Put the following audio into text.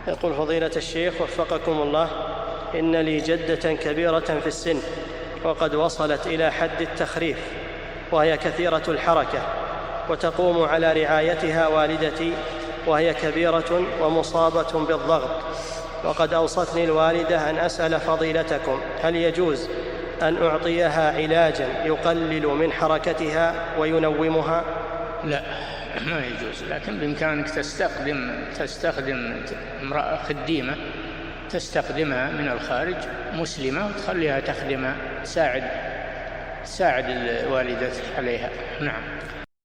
يقول فضيلة الشيخ وفقكم الله: إن لي جدة كبيرة في السن وقد وصلت إلى حد التخريف، وهي كثيرة الحركة، وتقوم على رعايتها والدتي، وهي كبيرة ومصابة بالضغط، وقد أوصتني الوالدة أن أسأل فضيلتكم هل يجوز أن أعطيها علاجا يقلل من حركتها وينومها؟ لا، ما يجوز، لكن بإمكانك تستخدم امرأة خديمة تستخدمها من الخارج مسلمة وتخليها تخدمها تساعد والدتك عليها. نعم.